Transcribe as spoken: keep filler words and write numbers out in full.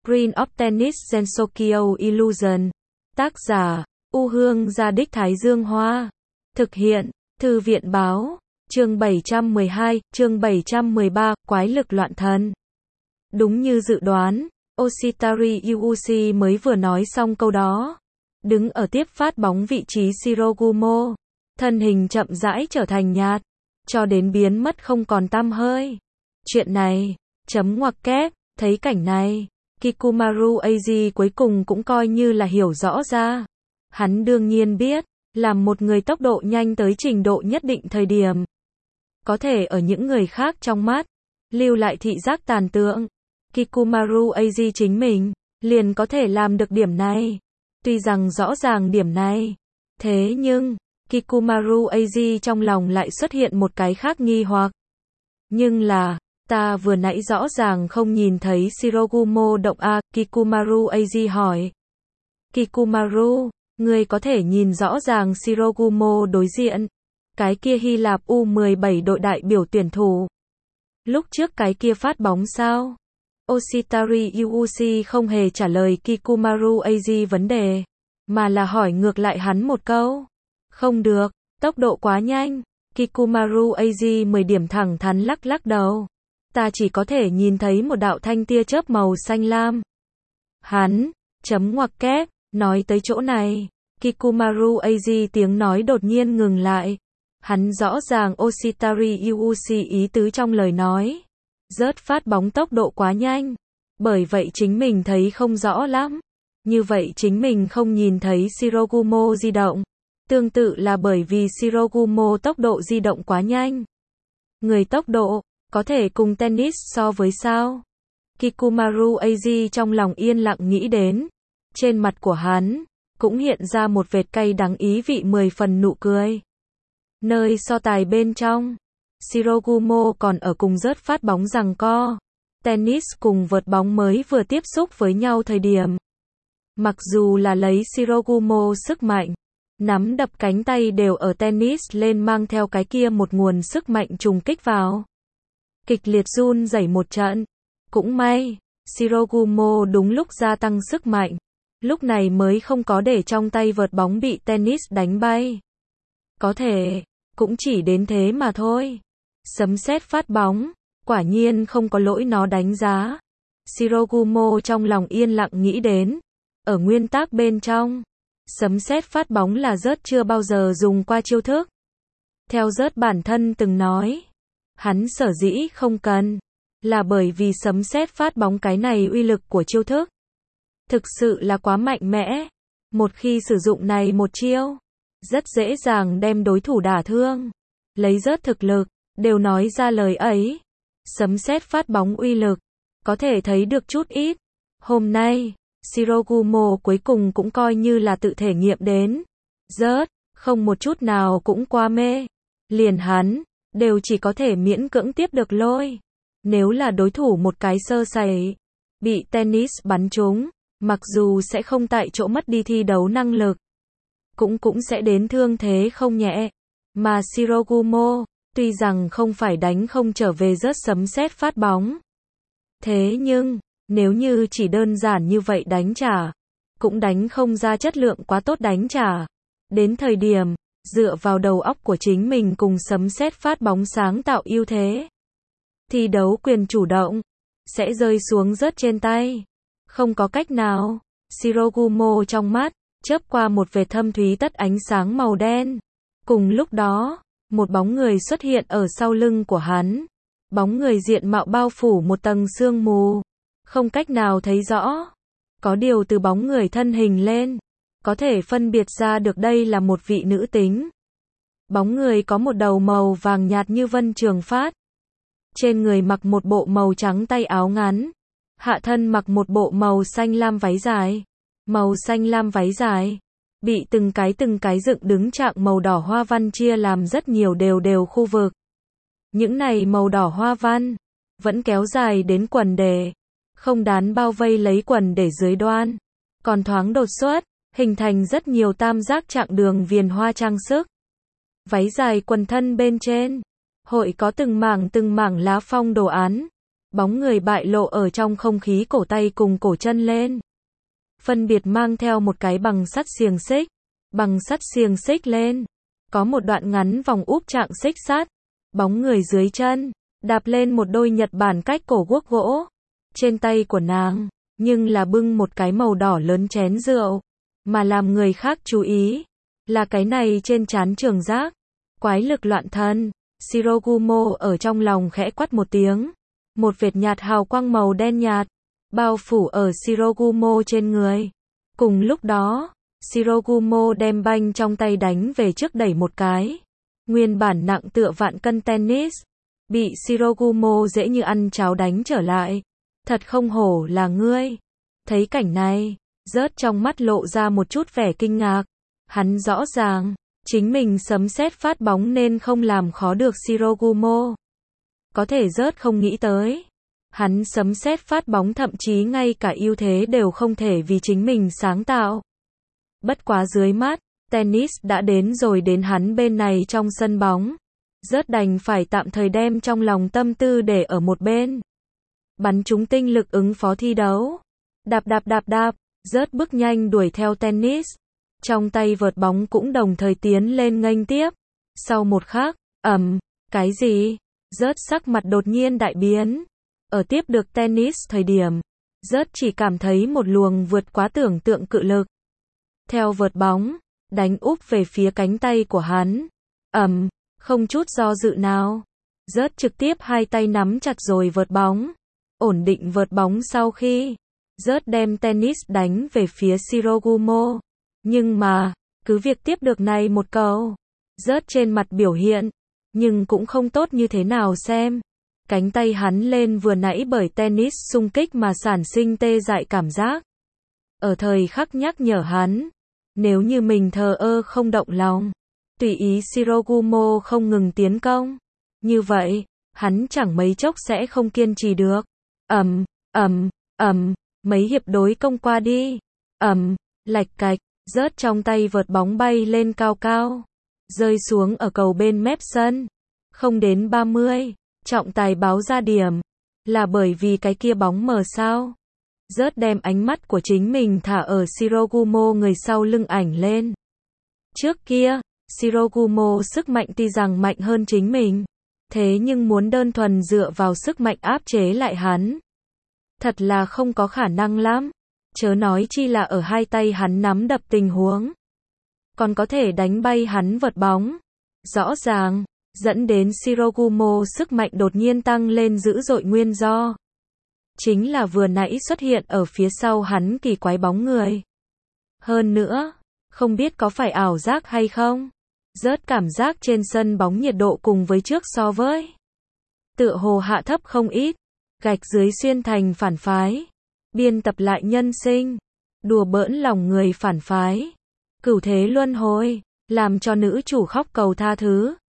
Queen of Tennis Sensokyo Illusion. Tác giả, U Hương Gia Đích Thái Dương Hoa. Thực hiện, Thư viện Báo. Chương bảy trăm mười hai, chương bảy trăm mười ba, Quái lực loạn thần. Đúng như dự đoán, Oshitari Yuuchi mới vừa nói xong câu đó. Đứng ở tiếp phát bóng vị trí Shirogumo. Thân hình chậm rãi trở thành nhạt. Cho đến biến mất không còn tăm hơi. Chuyện này, chấm ngoặc kép, thấy cảnh này. Kikumaru Eiji cuối cùng cũng coi như là hiểu rõ ra. Hắn đương nhiên biết, làm một người tốc độ nhanh tới trình độ nhất định thời điểm. Có thể ở những người khác trong mắt, lưu lại thị giác tàn tượng. Kikumaru Eiji chính mình, liền có thể làm được điểm này. Tuy rằng rõ ràng điểm này, thế nhưng, Kikumaru Eiji trong lòng lại xuất hiện một cái khác nghi hoặc. Nhưng là, ta vừa nãy rõ ràng không nhìn thấy Shirogumo động a, Kikumaru Eiji hỏi. Kikumaru, ngươi có thể nhìn rõ ràng Shirogumo đối diện. Cái kia Hy Lạp U mười bảy đội đại biểu tuyển thủ. Lúc trước cái kia phát bóng sao? Oshitari Yuuchi không hề trả lời Kikumaru Eiji vấn đề, mà là hỏi ngược lại hắn một câu. Không được, tốc độ quá nhanh. Kikumaru Eiji mười điểm thẳng thắn lắc lắc đầu. Ta chỉ có thể nhìn thấy một đạo thanh tia chớp màu xanh lam. Hắn, chấm ngoặc kép, nói tới chỗ này. Kikumaru Eiji tiếng nói đột nhiên ngừng lại. Hắn rõ ràng Oshitari Yuuchi ý tứ trong lời nói. Rớt phát bóng tốc độ quá nhanh. Bởi vậy chính mình thấy không rõ lắm. Như vậy chính mình không nhìn thấy Shirogumo di động. Tương tự là bởi vì Shirogumo tốc độ di động quá nhanh. Người tốc độ, có thể cùng tennis so với sao? Kikumaru Eiji trong lòng yên lặng nghĩ đến. Trên mặt của hắn, cũng hiện ra một vệt cay đắng ý vị mười phần nụ cười. Nơi so tài bên trong, Shirogumo còn ở cùng rớt phát bóng giằng co. Tennis cùng vợt bóng mới vừa tiếp xúc với nhau thời điểm. Mặc dù là lấy Shirogumo sức mạnh, nắm đập cánh tay đều ở tennis lên mang theo cái kia một nguồn sức mạnh trùng kích vào. Kịch liệt run rẩy một trận. Cũng may, Shirogumo đúng lúc gia tăng sức mạnh. Lúc này mới không có để trong tay vợt bóng bị tennis đánh bay. Có thể, cũng chỉ đến thế mà thôi. Sấm sét phát bóng, quả nhiên không có lỗi nó đánh giá. Shirogumo trong lòng yên lặng nghĩ đến. Ở nguyên tắc bên trong, sấm sét phát bóng là rớt chưa bao giờ dùng qua chiêu thức. Theo rớt bản thân từng nói, hắn sở dĩ không cần, là bởi vì sấm sét phát bóng cái này uy lực của chiêu thức. Thực sự là quá mạnh mẽ. Một khi sử dụng này một chiêu, rất dễ dàng đem đối thủ đả thương. Lấy rớt thực lực, đều nói ra lời ấy. Sấm sét phát bóng uy lực, có thể thấy được chút ít. Hôm nay, Shirogumo cuối cùng cũng coi như là tự thể nghiệm đến. Rớt, không một chút nào cũng qua mê. Liền hắn, đều chỉ có thể miễn cưỡng tiếp được lôi. Nếu là đối thủ một cái sơ sẩy, bị tennis bắn trúng, mặc dù sẽ không tại chỗ mất đi thi đấu năng lực, cũng cũng sẽ đến thương thế không nhẹ. Mà Shirogumo, tuy rằng không phải đánh không trở về rớt sấm sét phát bóng. Thế nhưng, nếu như chỉ đơn giản như vậy đánh trả, cũng đánh không ra chất lượng quá tốt đánh trả. Đến thời điểm, dựa vào đầu óc của chính mình cùng sấm sét phát bóng sáng tạo ưu thế. Thi đấu quyền chủ động, sẽ rơi xuống rớt trên tay. Không có cách nào. Shirogumo trong mắt, chớp qua một vệt thâm thúy tất ánh sáng màu đen. Cùng lúc đó, một bóng người xuất hiện ở sau lưng của hắn. Bóng người diện mạo bao phủ một tầng sương mù. Không cách nào thấy rõ. Có điều từ bóng người thân hình lên, có thể phân biệt ra được đây là một vị nữ tính. Bóng người có một đầu màu vàng nhạt như vân trường phát. Trên người mặc một bộ màu trắng tay áo ngắn. Hạ thân mặc một bộ màu xanh lam váy dài. Màu xanh lam váy dài, bị từng cái từng cái dựng đứng trạng màu đỏ hoa văn chia làm rất nhiều đều đều khu vực. Những này màu đỏ hoa văn, vẫn kéo dài đến quần đề. Không đán bao vây lấy quần để dưới đoan. Còn thoáng đột xuất, hình thành rất nhiều tam giác trạng đường viền hoa trang sức. Váy dài quần thân bên trên, hội có từng mảng từng mảng lá phong đồ án. Bóng người bại lộ ở trong không khí, cổ tay cùng cổ chân lên. Phân biệt mang theo một cái bằng sắt xiềng xích. Bằng sắt xiềng xích lên. Có một đoạn ngắn vòng úp trạng xích sắt. Bóng người dưới chân. Đạp lên một đôi Nhật Bản cách cổ guốc gỗ. Trên tay của nàng. Nhưng là bưng một cái màu đỏ lớn chén rượu. Mà làm người khác chú ý. Là cái này trên trán trường giác. Quái lực loạn thân. Shirogumo ở trong lòng khẽ quát một tiếng. Một vệt nhạt hào quang màu đen nhạt. Bao phủ ở Shirogumo trên người. Cùng lúc đó. Shirogumo đem banh trong tay đánh về trước đẩy một cái. Nguyên bản nặng tựa vạn cân tennis. Bị Shirogumo dễ như ăn cháo đánh trở lại. Thật không hổ là ngươi. Thấy cảnh này. Rớt trong mắt lộ ra một chút vẻ kinh ngạc. Hắn rõ ràng. Chính mình sấm sét phát bóng nên không làm khó được Shirogumo. Có thể rớt không nghĩ tới. Hắn sấm sét phát bóng thậm chí ngay cả ưu thế đều không thể vì chính mình sáng tạo. Bất quá dưới mắt, tennis đã đến rồi đến hắn bên này trong sân bóng. Rớt đành phải tạm thời đem trong lòng tâm tư để ở một bên. Bắn trúng tinh lực ứng phó thi đấu. Đạp đạp đạp đạp, rớt bước nhanh đuổi theo tennis. Trong tay vợt bóng cũng đồng thời tiến lên nghênh tiếp. Sau một khắc, ầm, cái gì? Rớt sắc mặt đột nhiên đại biến. Ở tiếp được tennis thời điểm, rớt chỉ cảm thấy một luồng vượt quá tưởng tượng cự lực. Theo vợt bóng, đánh úp về phía cánh tay của hắn. Ầm, không chút do dự nào. Rớt trực tiếp hai tay nắm chặt rồi vợt bóng. Ổn định vợt bóng sau khi, rớt đem tennis đánh về phía Shirogumo. Nhưng mà, cứ việc tiếp được này một cầu, rớt trên mặt biểu hiện, nhưng cũng không tốt như thế nào xem. Cánh tay hắn lên vừa nãy bởi tennis xung kích mà sản sinh tê dại cảm giác. Ở thời khắc nhắc nhở hắn, nếu như mình thờ ơ không động lòng, tùy ý Shirogumo không ngừng tiến công, như vậy, hắn chẳng mấy chốc sẽ không kiên trì được. Ầm, ầm, ầm, mấy hiệp đối công qua đi. Ầm, lạch cạch, rớt trong tay vợt bóng bay lên cao cao, rơi xuống ở cầu bên mép sân. Không đến ba mươi, trọng tài báo ra điểm. Là bởi vì cái kia bóng mờ sao? Rớt đem ánh mắt của chính mình thả ở Shirogumo người sau lưng ảnh lên. Trước kia, Shirogumo sức mạnh tuy rằng mạnh hơn chính mình, thế nhưng muốn đơn thuần dựa vào sức mạnh áp chế lại hắn, thật là không có khả năng lắm. Chớ nói chi là ở hai tay hắn nắm đập tình huống, còn có thể đánh bay hắn vợt bóng. Rõ ràng, dẫn đến Shirogumo sức mạnh đột nhiên tăng lên dữ dội nguyên do. Chính là vừa nãy xuất hiện ở phía sau hắn kỳ quái bóng người. Hơn nữa, không biết có phải ảo giác hay không, rớt cảm giác trên sân bóng nhiệt độ cùng với trước so với tựa hồ hạ thấp không ít. Gạch dưới xuyên thành phản phái. Biên tập lại nhân sinh. Đùa bỡn lòng người phản phái. Cửu thế luân hồi. Làm cho nữ chủ khóc cầu tha thứ.